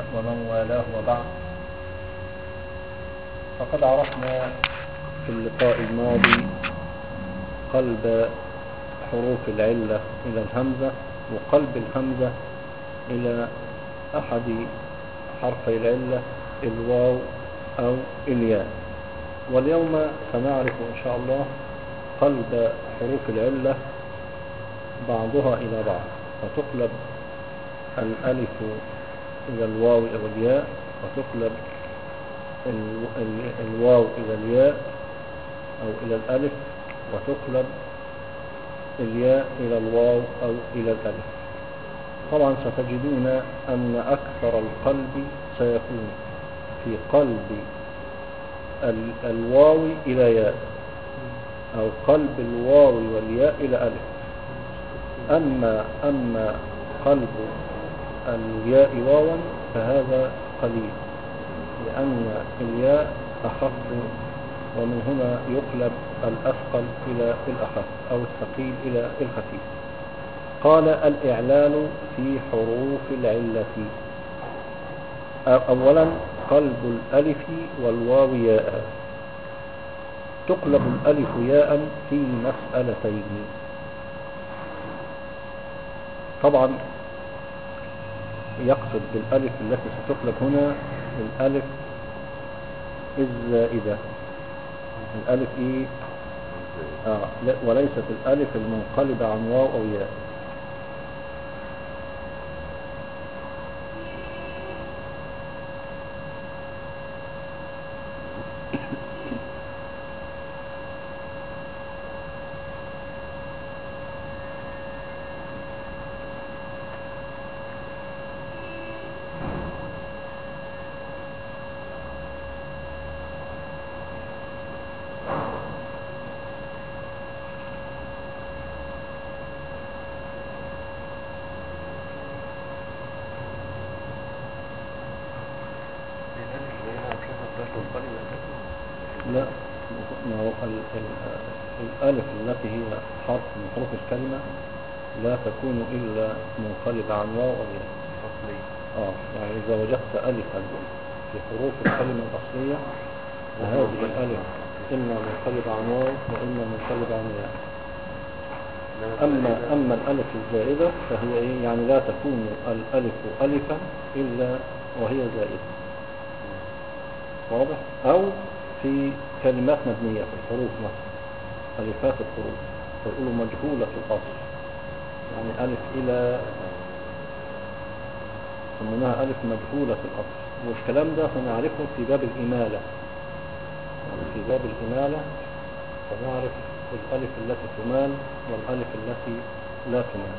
ومن والاه وبعد. فقد عرفنا في اللقاء الماضي قلب حروف العلة إلى الهمزة وقلب الهمزة إلى أحد حرفي العلة الواو أو الياء. واليوم سنعرف إن شاء الله قلب حروف العلة بعضها إلى بعض، فتقلب الألف إلى الواو أو الياء، وتقلب الواو إلى الياء أو إلى الألف، وتقلب الياء إلى الواو أو إلى الألف. طبعا ستجدون أن أكثر القلب سيكون في قلب الواو إلى ياء أو قلب الواو والياء إلى ألف. أما قلب الياء واوا فهذا قليل، لأن الياء أخف، ومن هنا يقلب الأثقل إلى الأخف أو الثقيل إلى الخفيف. قال الإعلال في حروف العلة. أولا قلب الألف والواو ياء. تقلب الألف ياء في مسألتين. طبعا يقصد بالألف التي ستقلب هنا الألف الزائدة، الألف إيه؟ وليست الألف المنقلبة عن واو أو ياء. لا، ما هو الألف التي هي حرف من حروف الكلمة لا تكون إلا منقلبة عن واو أو ياء. يعني إذا وجدت ألفا في حروف الكلمة الأصلية فهذه الألف إما منقلبة عن واو وإما منقلبة عن ياء. أما الألف الزائدة فهي إيه؟ يعني لا تكون الألف ألفا إلا وهي زائدة. واضح؟ أو في كلمات مبنية في الحروف مثلا، ألفات الحروف فيقولوا مجهولة الأصل، يعني ألف إلى سموناها ألف مجهولة الأصل. والكلام ده سنعرفه في باب الإمالة، يعني في باب الإمالة سنعرف الألف التي تمال والألف التي لا تمال.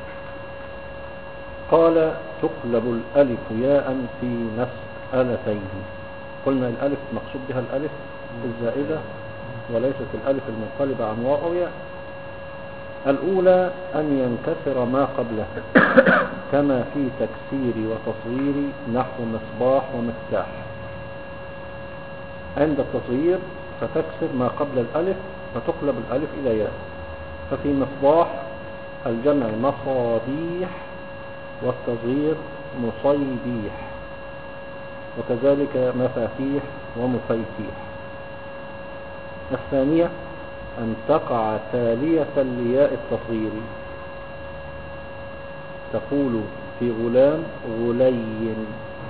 قال تقلب الألف ياء في مسألتين. قلنا الألف مقصود بها الألف الزائدة وليست الألف المنقلبة عن واو أو ياء. الأولى أن ينكسر ما قبلها كما في تكسير وتصغير نحو مصباح ومفتاح. عند التصغير فتكسر ما قبل الألف فتقلب الألف إلى ياء. ففي مصباح الجمع مصابيح والتصغير مصيبيح، وكذلك مفاتيح ومفيتيح. الثانية أن تقع تالية لياء التصغير، تقول في غلام غلين،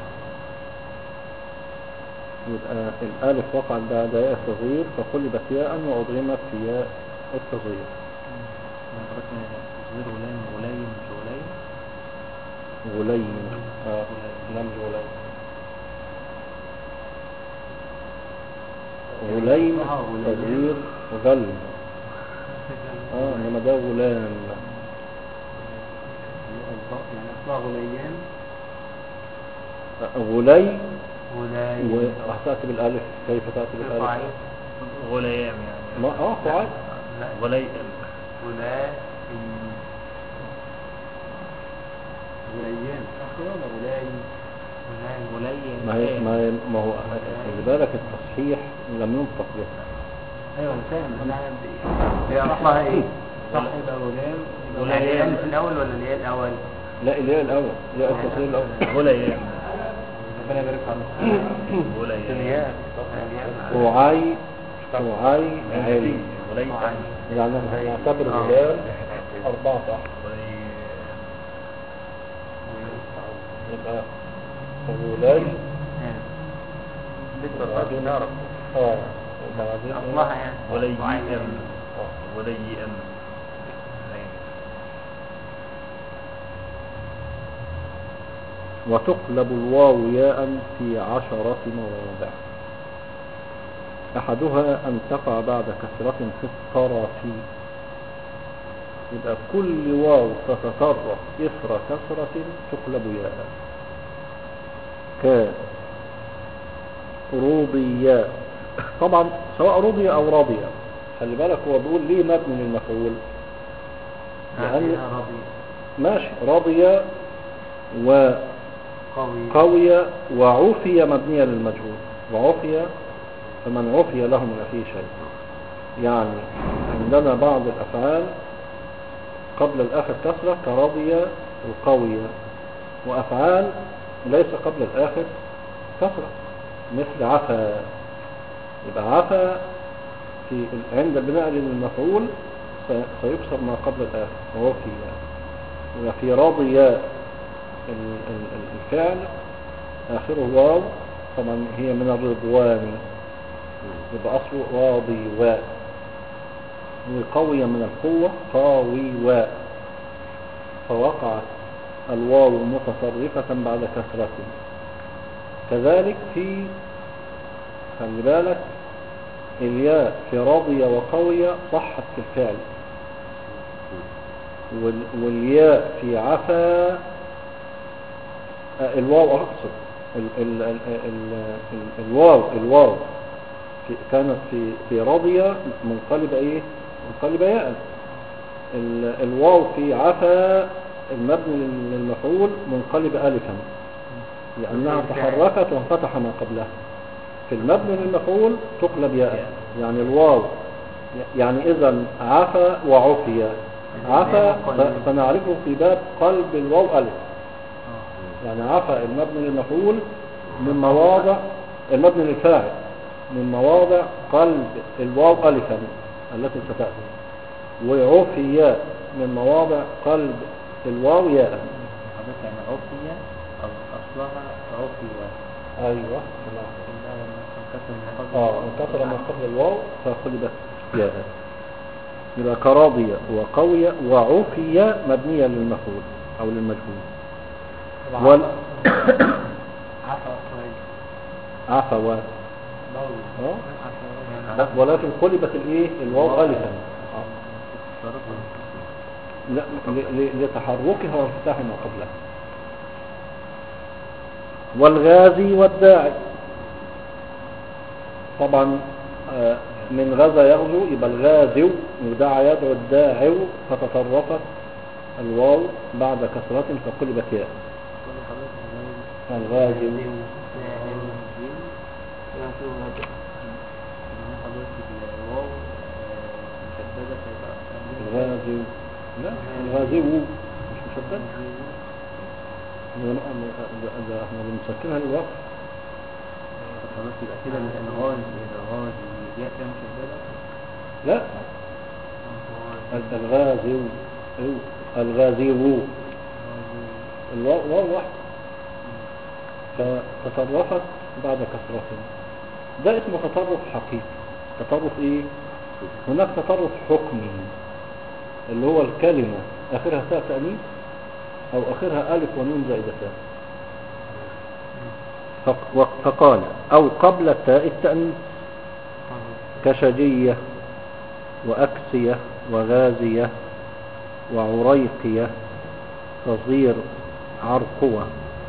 يبقى الألف وقعت بعد ياء التصغير فقلبت ياء وأضغمت في ياء التصغير. تصغير غلام غلين مش غلين؟ غلين نعم غلين. غلين تصغير غل، انما ده غلام. يعني اصلها غليان غلي. غلي وتأتي بالالف. كيف تأتي بالالف؟ غليام يعني فعال غلي غليان غليان ما هو خلي بالك التصحيح لم ينطق به. ايوه انا فاهم. هي اصلها ايه؟ صح يبقى غلام. الالف الاول ولا الياء الاول؟ لا الياء الاول، ياء التصحيح الاول. غليان ربنا يبارك عليك. وليان فعي عين وليان يعني نعتبر الهلال 4 صح يبقى ولي وبعدين وبعدين أصلها يعني ولي أم وتقلب الواو ياء في 10 مواضع. أحدها أن تقع بعد كسرة في الطرف، يبقى كل واو تتطرف إثر كسرة تقلب ياء. كروضية، طبعا سواء رضي أو راضية، خلي بالك هو بيقول ليه مبني للمفعول لأن ماشي راضية وقوية وعوفية مبنية للمجهول، وعوفية فمن عفي له من أخيه شيء. يعني عندنا بعض الأفعال قبل الآخر كسرة كراضية وقوية، وأفعال ليس قبل الآخر كسرة مثل عفا. يبقى عفا عند البناء للمفعول سيكسر ما قبل الآخر وعفي. وفي راضية الفعل آخره واو، طبعا هي من الرضوان يبقى أصله راضي واء. وقوية من القوة قاوي واء، فوقعت الواو متصرفة بعد كسرة. كذلك في خلي بالك الياء في راضية وقوية صحت في الفعل، والياء في عفا الواو أقصد الواو كانت في راضية منقلبة منقلبة ياء. الواو في عفا المبني للمفعول منقلب ألفا لأنها تحركت وانفتح ما قبلها. في المبني للمفعول تقلب ياء، يعني الواو يعني إذا عفا وعفية. عفا سنعرفه في باب قلب الواو ألف، يعني عفا المبني للمفعول من مواضع المبني للفاعل من مواضع قلب الواو ألفا التي ستأتي، وعفية من مواضع قلب الواو ياء. حضرتك يعني عفية أصلها عفية. أيوة انكسر ما قبل الواو فقلبت ياء. يبقى كراضية وقوية وعفية مبنية للمفعول أو للمجهول. عفوا ولكن قلبت الواو ألفا لا لتحركها وانفتاح ما قبلها. والغازي والداعي طبعا من غزا يغزو يبقى الغازي ودعا يدعو الداعي فتطرفت الواو بعد كسرة فقلبت ياء. الغازي الغازي لا الغازي مش مشدد، ده احنا بنسكنها للوقت. خلاص يبقى كده الغازي ياء مشددة. لا الغازي الواو واحد فتصرفت بعد كسرة. ده اسمه تطرف حقيقي. تطرف هناك تطرف حكمي اللي هو الكلمة آخرها تاء تأنيث أو آخرها ألف ونون زائدتان. فقال أو قبل التاء التأنيث كشجية وأكسية وغازية وعريقية تصغير عرقوة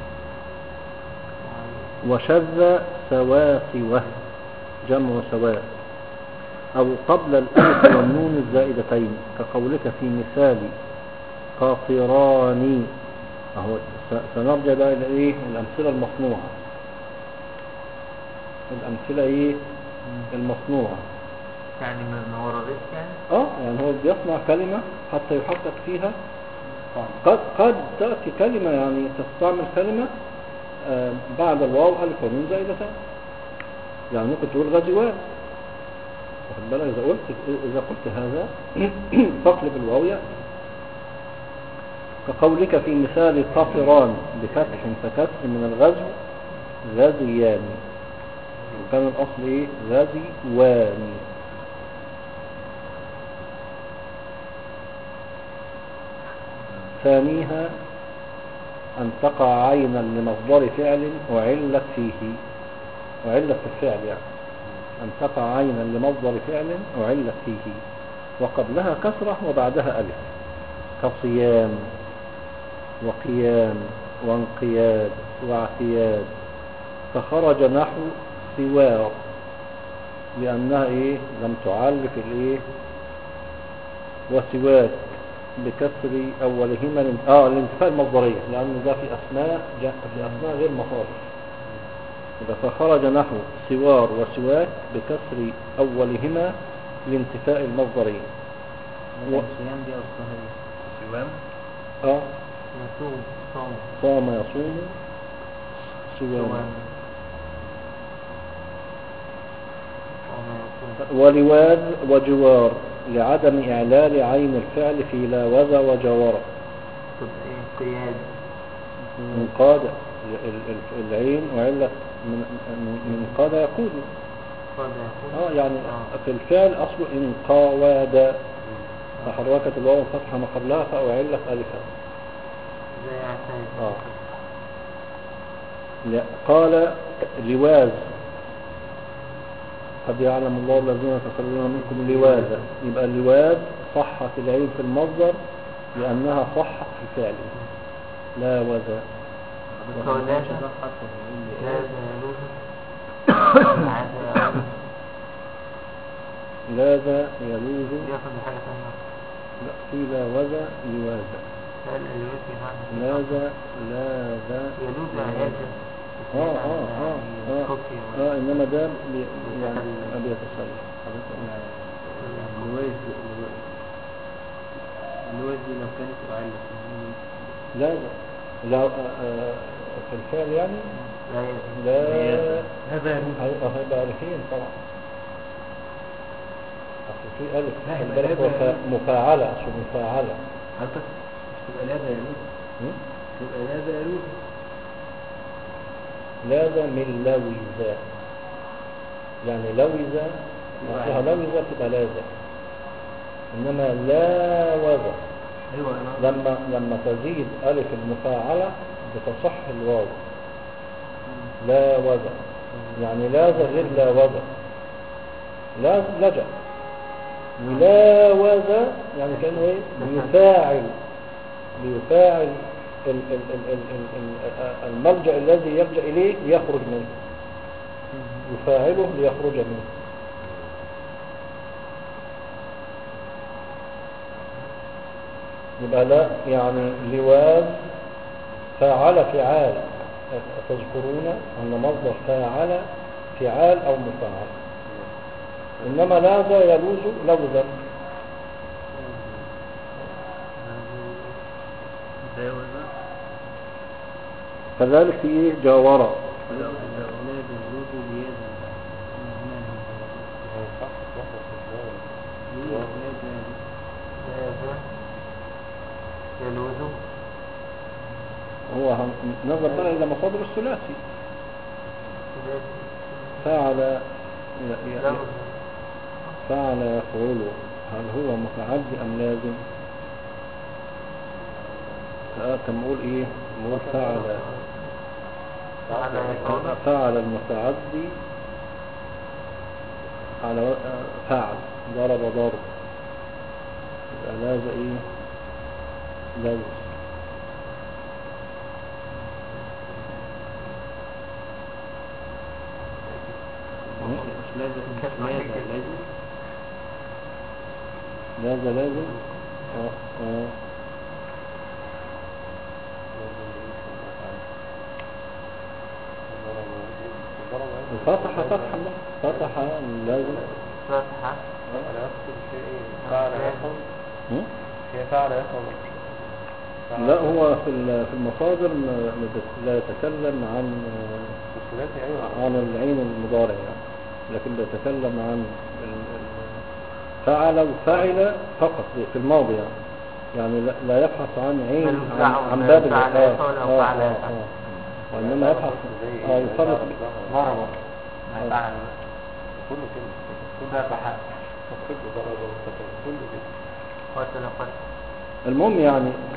وشذ سواسوة جمع سواء أو قبل الألف والنون الزائدتين كقولك في مثال قاطران. أهو سنرجع بقى إلى الأمثلة المصنوعة. الأمثلة المصنوعة يعني ما وردتش يعني يعني هو بيصنع كلمة حتى يحقق فيها. قد تأتي كلمة يعني تستعمل كلمة بعد الواو ألف ونون زائدتان. يعني ممكن تقول غزوان، واخد بالك؟ إذا قلت هذا فاقلب الواو يأتي، كقولك في مثال قاطران بفتح فكسر من الغزو غزيان، وكان الأصل إيه؟ غزوان. ثانيها أن تقع عينا لمصدر فعل وعلت فيه، وعلت في الفعل يعني، أن تقع عينا لمصدر فعل وعلت فيه وقبلها كسرة وبعدها ألف، كصيام وقيام وانقياد واعتياد. فخرج نحو سوار لأنها إيه؟ لم تعلف الإيه؟ وسواك بكسر أولهما الانتفاء المصدرية، لأن ده في أسماء غير مصارف. فخرج نحو سوار وسواك بكسر أولهما لانتفاء المصدرية. الصيام دي أصلها إيه؟ سوام. يصوم صام يصوم سوام. ولواد وجوار لعدم إعلال عين الفعل في لاوذ وجوار. تبقى إيه؟ قياد. انقاد العين وعلت من قاد يقود. يعني في الفعل أصله انقاواد، فحركت الواو الفتحة ما قبلها فأعلت ألفا. زي عسايد. قال لواز قد يعلم الله الذين يتسللون منكم لواذا. يبقى اللواذ صحت العين في المصدر لأنها صحت في الفعل لا وذا. لاذا يلوذ. لا في لا وذا لواذا. لاذا انما ده يعني ابي يتسلل اللوز دي لو كانت معلة لا في الفعل يعني لا هذا هيبقى ألفين طبعا. أصل في ألف مفاعلة، شو مفاعلة حضرتك تبقى لاذا يلوز، تبقى لاذا يلوز. لاذا من لويزا، يعني لويزا فيها لويزا تبقى لاذا، إنما لا وذا. أيوة لما تزيد ألف المفاعلة بتصح الواو لا وذا، يعني لاذا غير لا وذا. لا لجأ ولا وذا يعني كأنه ايه؟ ليفاعل الملجأ الذي يلجأ إليه ليخرج منه، يفاعله ليخرج منه. يبقى لا يعني لواذ فاعل فعال. تذكرون أن مصدر فاعل فعال أو مفاعل، إنما لاذا يلوز لوزا. كذلك في ايه؟ جاورة. هو نظر بقى إلى مصادر الثلاثي. فعل يفعل، هل هو متعدي أم لازم؟ كم نقول ايه؟ نقول فعل المتعدي على فعل ضرب ضرب، يبقى لازم ايه؟ لازم. لازم فتح لازم فتح على نفس الشيء. فعل يفعل هي فعل يفعل لا هو في المصادر لا يتكلم عن عن العين المضارع يعني، لكن بيتكلم عن فعل وفعل فقط في الماضي يعني لا يبحث عن عين عن باب فعل وإنما يبحث يفرق ضربه ما فعل كله كده بحق كله ضربه كله كده قتل المهم يعني